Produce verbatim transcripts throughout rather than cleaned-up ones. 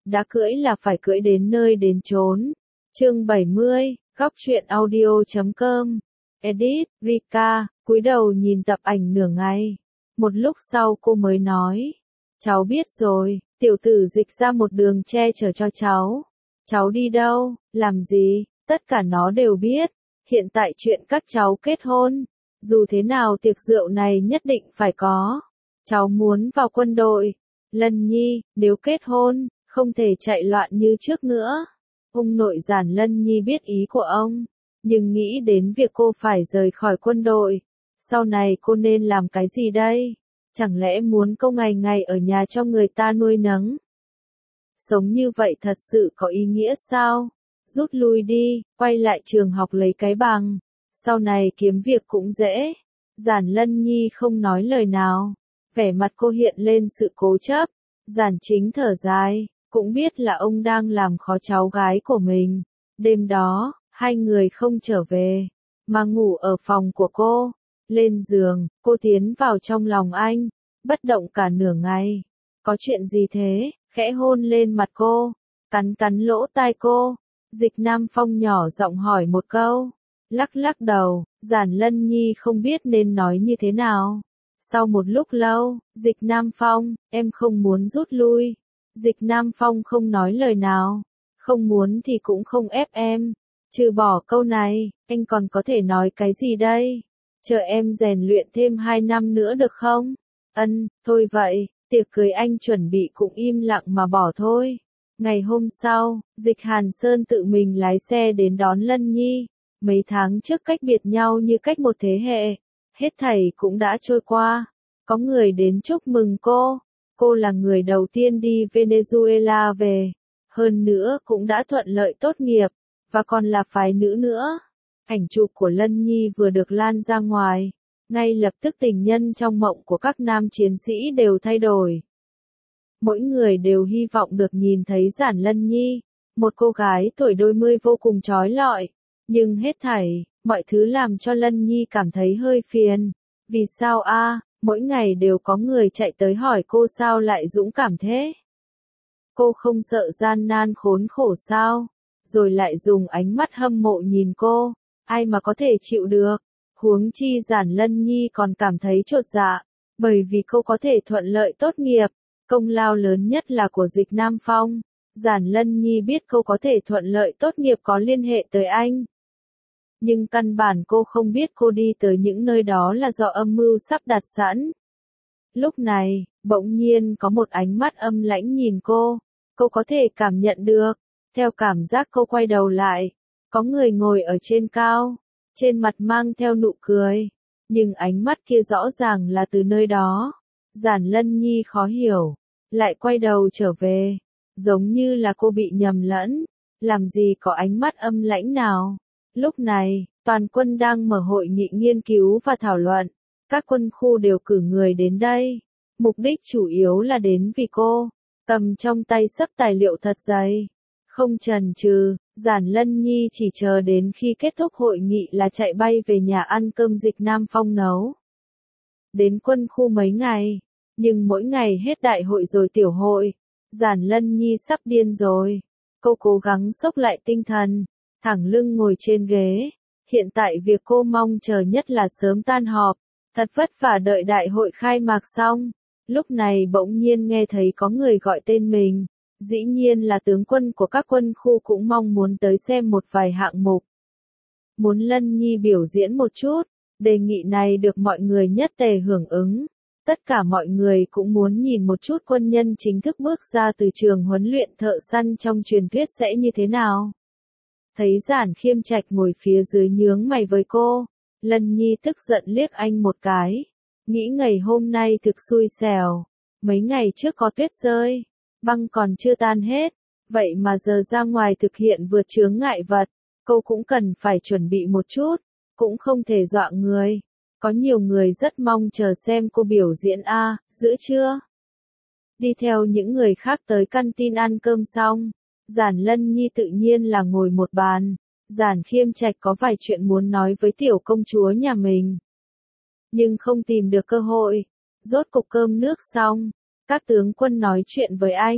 đã cưỡi là phải cưỡi đến nơi đến chốn. Chương bảy mươi, góc truyện audio chấm com. Edit, Rika, cúi đầu nhìn tập ảnh nửa ngày. Một lúc sau cô mới nói. Cháu biết rồi, tiểu tử dịch ra một đường che chở cho cháu. Cháu đi đâu, làm gì, tất cả nó đều biết. Hiện tại chuyện các cháu kết hôn, dù thế nào tiệc rượu này nhất định phải có. Cháu muốn vào quân đội. Lân Nhi, nếu kết hôn, không thể chạy loạn như trước nữa. Ông nội Giản Lân Nhi biết ý của ông, nhưng nghĩ đến việc cô phải rời khỏi quân đội. Sau này cô nên làm cái gì đây? Chẳng lẽ muốn cô ngày ngày ở nhà cho người ta nuôi nấng? Sống như vậy thật sự có ý nghĩa sao? Rút lui đi, quay lại trường học lấy cái bằng. Sau này kiếm việc cũng dễ. Giản Lân Nhi không nói lời nào. Vẻ mặt cô hiện lên sự cố chấp. Giản Chính thở dài, cũng biết là ông đang làm khó cháu gái của mình. Đêm đó, hai người không trở về, mà ngủ ở phòng của cô. Lên giường, cô tiến vào trong lòng anh, bất động cả nửa ngày. Có chuyện gì thế? Khẽ hôn lên mặt cô, cắn cắn lỗ tai cô. Dịch Nam Phong nhỏ giọng hỏi một câu. Lắc lắc đầu, Giản Lân Nhi không biết nên nói như thế nào. Sau một lúc lâu, Dịch Nam Phong, em không muốn rút lui. Dịch Nam Phong không nói lời nào. Không muốn thì cũng không ép em. Trừ bỏ câu này, anh còn có thể nói cái gì đây? Chờ em rèn luyện thêm hai năm nữa được không? Ân, thôi vậy, tiệc cưới anh chuẩn bị cũng im lặng mà bỏ thôi. Ngày hôm sau, Dịch Hàn Sơn tự mình lái xe đến đón Lân Nhi. Mấy tháng trước cách biệt nhau như cách một thế hệ. Hết thảy cũng đã trôi qua. Có người đến chúc mừng cô. Cô là người đầu tiên đi Venezuela về. Hơn nữa cũng đã thuận lợi tốt nghiệp. Và còn là phái nữ nữa. Ảnh chụp của Lân Nhi vừa được lan ra ngoài. Ngay lập tức tình nhân trong mộng của các nam chiến sĩ đều thay đổi. Mỗi người đều hy vọng được nhìn thấy Giản Lân Nhi. Một cô gái tuổi đôi mươi vô cùng trói lọi. Nhưng hết thảy, mọi thứ làm cho Lân Nhi cảm thấy hơi phiền. Vì sao a? Mỗi ngày đều có người chạy tới hỏi cô sao lại dũng cảm thế? Cô không sợ gian nan khốn khổ sao? Rồi lại dùng ánh mắt hâm mộ nhìn cô, ai mà có thể chịu được? Huống chi Giản Lân Nhi còn cảm thấy chột dạ, bởi vì cô có thể thuận lợi tốt nghiệp, công lao lớn nhất là của Dịch Nam Phong. Giản Lân Nhi biết cô có thể thuận lợi tốt nghiệp có liên hệ tới anh. Nhưng căn bản cô không biết cô đi tới những nơi đó là do âm mưu sắp đặt sẵn. Lúc này, bỗng nhiên có một ánh mắt âm lãnh nhìn cô, cô có thể cảm nhận được. Theo cảm giác cô quay đầu lại, có người ngồi ở trên cao, trên mặt mang theo nụ cười, nhưng ánh mắt kia rõ ràng là từ nơi đó. Giản Lân Nhi khó hiểu, lại quay đầu trở về, giống như là cô bị nhầm lẫn, làm gì có ánh mắt âm lãnh nào. Lúc này, toàn quân đang mở hội nghị nghiên cứu và thảo luận, các quân khu đều cử người đến đây, mục đích chủ yếu là đến vì cô, cầm trong tay xấp tài liệu thật dày. Không chần chừ, Giản Lân Nhi chỉ chờ đến khi kết thúc hội nghị là chạy bay về nhà ăn cơm Dịch Nam Phong nấu. Đến quân khu mấy ngày, nhưng mỗi ngày hết đại hội rồi tiểu hội, Giản Lân Nhi sắp điên rồi. Cô cố gắng xốc lại tinh thần, thẳng lưng ngồi trên ghế. Hiện tại việc cô mong chờ nhất là sớm tan họp, thật vất vả đợi đại hội khai mạc xong. Lúc này bỗng nhiên nghe thấy có người gọi tên mình. Dĩ nhiên là tướng quân của các quân khu cũng mong muốn tới xem một vài hạng mục. Muốn Lân Nhi biểu diễn một chút, đề nghị này được mọi người nhất tề hưởng ứng. Tất cả mọi người cũng muốn nhìn một chút quân nhân chính thức bước ra từ trường huấn luyện thợ săn trong truyền thuyết sẽ như thế nào. Thấy Giản Khiêm Trạch ngồi phía dưới nhướng mày với cô, Lân Nhi tức giận liếc anh một cái. Nghĩ ngày hôm nay thực xui xẻo, mấy ngày trước có tuyết rơi. Băng còn chưa tan hết, vậy mà giờ ra ngoài thực hiện vượt chướng ngại vật, cô cũng cần phải chuẩn bị một chút, cũng không thể dọa người. Có nhiều người rất mong chờ xem cô biểu diễn a, giữa trưa. Đi theo những người khác tới căn tin ăn cơm xong, Giản Lân Nhi tự nhiên là ngồi một bàn. Giản Khiêm Trạch có vài chuyện muốn nói với tiểu công chúa nhà mình, nhưng không tìm được cơ hội. Rốt cục cơm nước xong, các tướng quân nói chuyện với anh,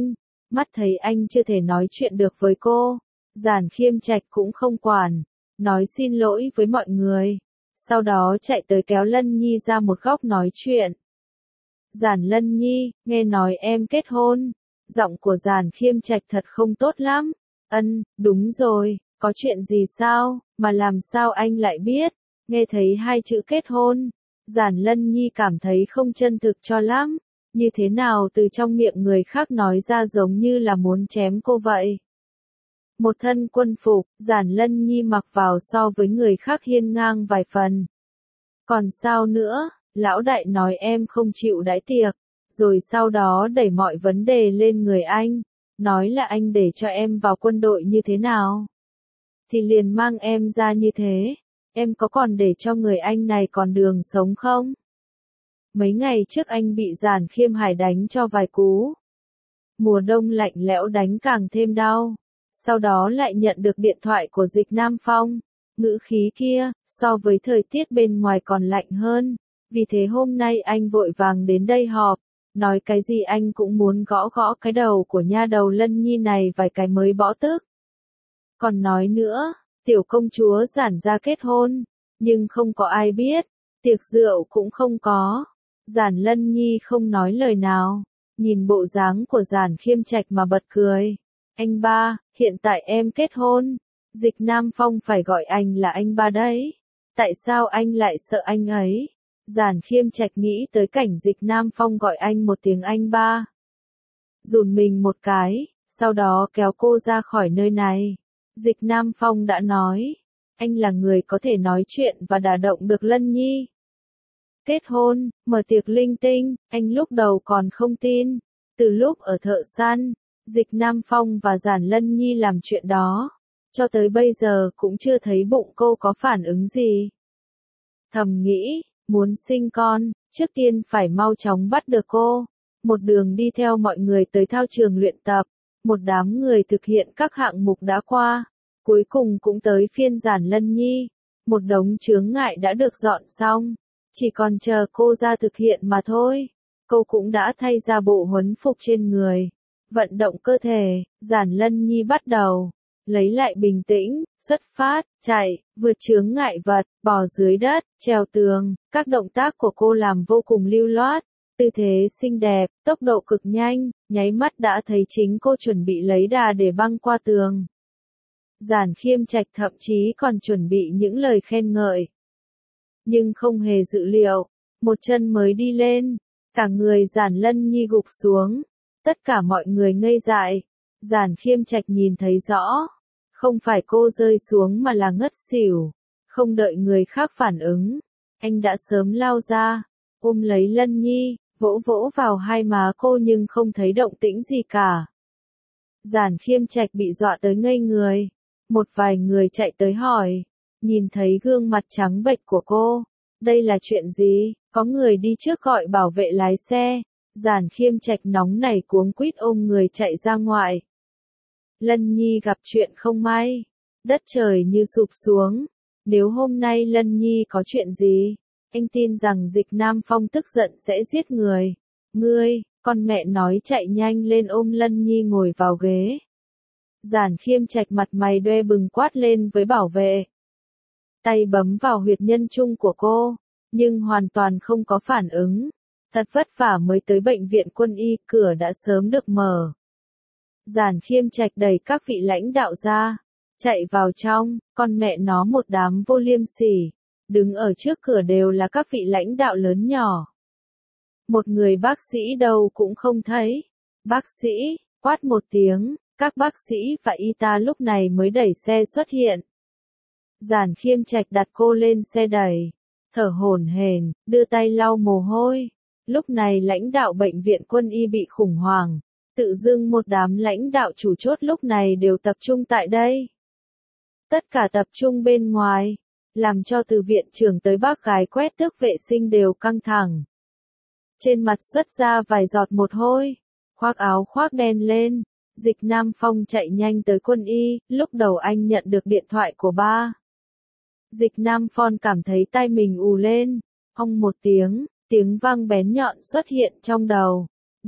Mắt thấy anh chưa thể nói chuyện được với cô, Giản Khiêm Trạch cũng không quản, nói xin lỗi với mọi người, sau đó chạy tới kéo Lân Nhi ra một góc nói chuyện. Giản Lân Nhi, nghe nói em kết hôn. Giọng của Giản Khiêm Trạch thật không tốt lắm. Ân, đúng rồi, có chuyện gì sao, mà làm sao anh lại biết? Nghe thấy hai chữ kết hôn, Giản Lân Nhi cảm thấy không chân thực cho lắm. Như thế nào từ trong miệng người khác nói ra giống như là muốn chém cô vậy. Một thân quân phục, Giản Lân Nhi mặc vào so với người khác hiên ngang vài phần. Còn sao nữa, lão đại nói em không chịu đãi tiệc, rồi sau đó đẩy mọi vấn đề lên người anh, nói là anh để cho em vào quân đội như thế nào. Thì liền mang em ra như thế, em có còn để cho người anh này còn đường sống không? Mấy ngày trước anh bị Giản Khiêm Hải đánh cho vài cú. Mùa đông lạnh lẽo đánh càng thêm đau. Sau đó lại nhận được điện thoại của Dịch Nam Phong. Ngữ khí kia, so với thời tiết bên ngoài còn lạnh hơn. Vì thế hôm nay anh vội vàng đến đây họp. Nói cái gì anh cũng muốn gõ gõ cái đầu của nha đầu Lân Nhi này vài cái mới bỏ tức. Còn nói nữa, tiểu công chúa Giản gia kết hôn. Nhưng không có ai biết. Tiệc rượu cũng không có. Giản Lân Nhi không nói lời nào. Nhìn bộ dáng của Giản Khiêm Trạch mà bật cười. Anh ba, hiện tại em kết hôn. Dịch Nam Phong phải gọi anh là anh ba đấy. Tại sao anh lại sợ anh ấy? Giản Khiêm Trạch nghĩ tới cảnh Dịch Nam Phong gọi anh một tiếng anh ba. Rùn mình một cái, sau đó kéo cô ra khỏi nơi này. Dịch Nam Phong đã nói, anh là người có thể nói chuyện và đả động được Lân Nhi. Kết hôn, mở tiệc linh tinh, anh lúc đầu còn không tin. Từ lúc ở Thợ Săn, Dịch Nam Phong và Giản Lân Nhi làm chuyện đó, cho tới bây giờ cũng chưa thấy bụng cô có phản ứng gì. Thầm nghĩ, muốn sinh con, trước tiên phải mau chóng bắt được cô. Một đường đi theo mọi người tới thao trường luyện tập, một đám người thực hiện các hạng mục đã qua, cuối cùng cũng tới phiên Giản Lân Nhi. Một đống chướng ngại đã được dọn xong, chỉ còn chờ cô ra thực hiện mà thôi. Cô cũng đã thay ra bộ huấn phục trên người. Vận động cơ thể, Giản Lân Nhi bắt đầu lấy lại bình tĩnh, xuất phát, chạy, vượt chướng ngại vật, bò dưới đất, trèo tường, các động tác của cô làm vô cùng lưu loát, tư thế xinh đẹp, tốc độ cực nhanh, nháy mắt đã thấy chính cô chuẩn bị lấy đà để băng qua tường. Giản Khiêm Trạch thậm chí còn chuẩn bị những lời khen ngợi. Nhưng không hề dự liệu, một chân mới đi lên, cả người Giản Lân Nhi gục xuống. Tất cả mọi người ngây dại. Giản Khiêm Trạch nhìn thấy rõ. Không phải cô rơi xuống mà là ngất xỉu. Không đợi người khác phản ứng. Anh đã sớm lao ra. Ôm lấy Lân Nhi, vỗ vỗ vào hai má cô nhưng không thấy động tĩnh gì cả. Giản Khiêm Trạch bị dọa tới ngây người. Một vài người chạy tới hỏi. Nhìn thấy gương mặt trắng bệch của cô. Đây là chuyện gì? Có người đi trước gọi bảo vệ lái xe. Giản Khiêm Trạch nóng nảy cuống quýt ôm người chạy ra ngoài. Lân Nhi gặp chuyện không may. Đất trời như sụp xuống. Nếu hôm nay Lân Nhi có chuyện gì, anh tin rằng Dịch Nam Phong tức giận sẽ giết người. Ngươi, con mẹ nói chạy nhanh lên ôm Lân Nhi ngồi vào ghế. Giản Khiêm Trạch mặt mày đoe bừng quát lên với bảo vệ. Tay bấm vào huyệt nhân trung của cô, nhưng hoàn toàn không có phản ứng. Thật vất vả mới tới bệnh viện quân y, cửa đã sớm được mở. Giản Khiêm Trạch đẩy các vị lãnh đạo ra, chạy vào trong, con mẹ nó một đám vô liêm sỉ. Đứng ở trước cửa đều là các vị lãnh đạo lớn nhỏ. Một người bác sĩ đâu cũng không thấy. Bác sĩ, quát một tiếng, các bác sĩ và y tá lúc này mới đẩy xe xuất hiện. Giản Khiêm Trạch đặt cô lên xe đẩy, thở hổn hển, đưa tay lau mồ hôi. Lúc này lãnh đạo bệnh viện quân y bị khủng hoảng, tự dưng một đám lãnh đạo chủ chốt lúc này đều tập trung tại đây. Tất cả tập trung bên ngoài, làm cho từ viện trưởng tới bác gái quét tước vệ sinh đều căng thẳng. Trên mặt xuất ra vài giọt mồ hôi, khoác áo khoác đen lên, Dịch Nam Phong chạy nhanh tới quân y, lúc đầu anh nhận được điện thoại của ba. Dịch Nam Phong cảm thấy tai mình ù lên, ong một tiếng. Tiếng vang bén nhọn xuất hiện trong đầu.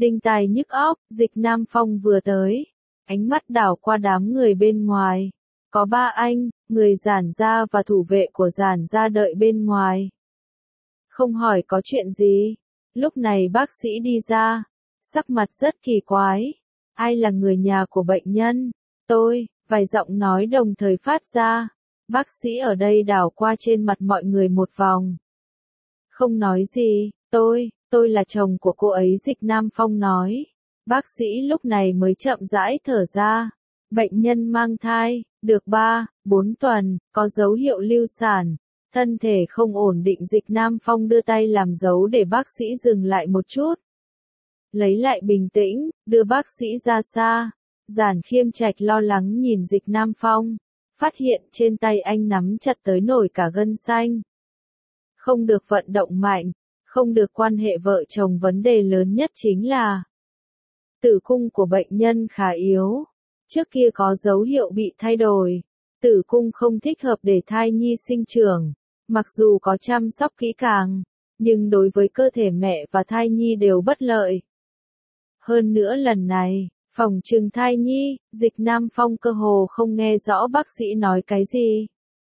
đinh tai nhức óc, Dịch Nam Phong vừa tới. Ánh mắt đảo qua đám người bên ngoài. Có ba anh, người Giản gia và thủ vệ của Giản gia đợi bên ngoài. Không hỏi có chuyện gì. Lúc này bác sĩ đi ra. Sắc mặt rất kỳ quái. Ai là người nhà của bệnh nhân? Tôi, vài giọng nói đồng thời phát ra. Bác sĩ ở đây đảo qua trên mặt mọi người một vòng. Không nói gì, tôi, tôi là chồng của cô ấy, Dịch Nam Phong nói. Bác sĩ lúc này mới chậm rãi thở ra. Bệnh nhân mang thai, được ba, bốn tuần, có dấu hiệu lưu sản. Thân thể không ổn định. Dịch Nam Phong đưa tay làm dấu để bác sĩ dừng lại một chút. Lấy lại bình tĩnh, đưa bác sĩ ra xa. Giản Khiêm Trạch lo lắng nhìn Dịch Nam Phong. Phát hiện trên tay anh nắm chặt tới nổi cả gân xanh. Không được vận động mạnh, không được quan hệ vợ chồng, vấn đề lớn nhất chính là tử cung của bệnh nhân khá yếu. Trước kia có dấu hiệu bị thay đổi. Tử cung không thích hợp để thai nhi sinh trưởng. Mặc dù có chăm sóc kỹ càng, nhưng đối với cơ thể mẹ và thai nhi đều bất lợi. Hơn nữa lần này, phòng trừng thai nhi, Dịch Nam Phong cơ hồ không nghe rõ bác sĩ nói cái gì.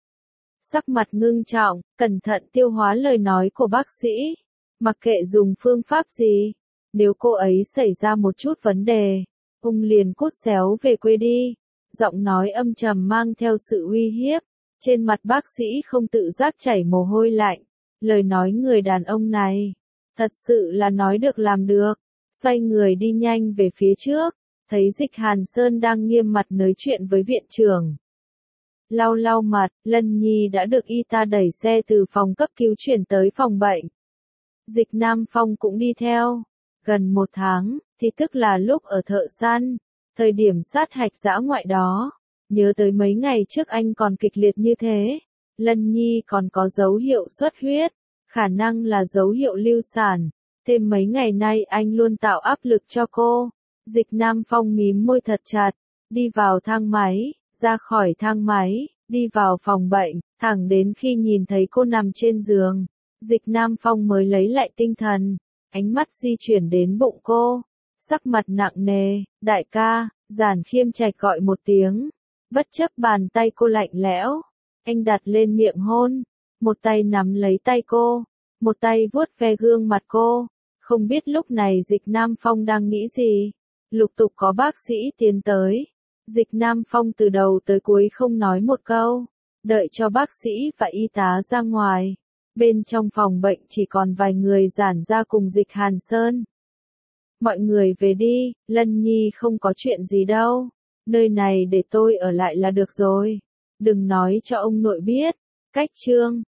Sắc mặt ngưng trọng, cẩn thận tiêu hóa lời nói của bác sĩ. Mặc kệ dùng phương pháp gì, nếu cô ấy xảy ra một chút vấn đề, ông liền cút xéo về quê đi. Giọng nói âm trầm mang theo sự uy hiếp. Trên mặt bác sĩ không tự giác chảy mồ hôi lạnh. Lời nói người đàn ông này, thật sự là nói được làm được. Xoay người đi nhanh về phía trước, thấy Dịch Hàn Sơn đang nghiêm mặt nói chuyện với viện trưởng. Lau lau mặt, Lân Nhi đã được y tá đẩy xe từ phòng cấp cứu chuyển tới phòng bệnh. Dịch Nam Phong cũng đi theo. Gần một tháng, thì tức là lúc ở Thợ Săn, thời điểm sát hạch dã ngoại đó. Nhớ tới mấy ngày trước anh còn kịch liệt như thế. Lân Nhi còn có dấu hiệu xuất huyết, khả năng là dấu hiệu lưu sản. Thêm mấy ngày nay anh luôn tạo áp lực cho cô. Dịch Nam Phong mím môi thật chặt, đi vào thang máy, ra khỏi thang máy, đi vào phòng bệnh, thẳng đến khi nhìn thấy cô nằm trên giường. Dịch Nam Phong mới lấy lại tinh thần, ánh mắt di chuyển đến bụng cô, sắc mặt nặng nề. Đại ca, Giản Khiêm Trạch gọi một tiếng, bất chấp bàn tay cô lạnh lẽo, anh đặt lên miệng hôn, một tay nắm lấy tay cô, một tay vuốt ve gương mặt cô. Không biết lúc này Dịch Nam Phong đang nghĩ gì. Lục tục có bác sĩ tiến tới. Dịch Nam Phong từ đầu tới cuối không nói một câu, đợi cho bác sĩ và y tá ra ngoài. Bên trong phòng bệnh chỉ còn vài người Giản gia cùng Dịch Hàn Sơn. Mọi người về đi, Lân Nhi không có chuyện gì đâu. Nơi này để tôi ở lại là được rồi. Đừng nói cho ông nội biết. Cách chương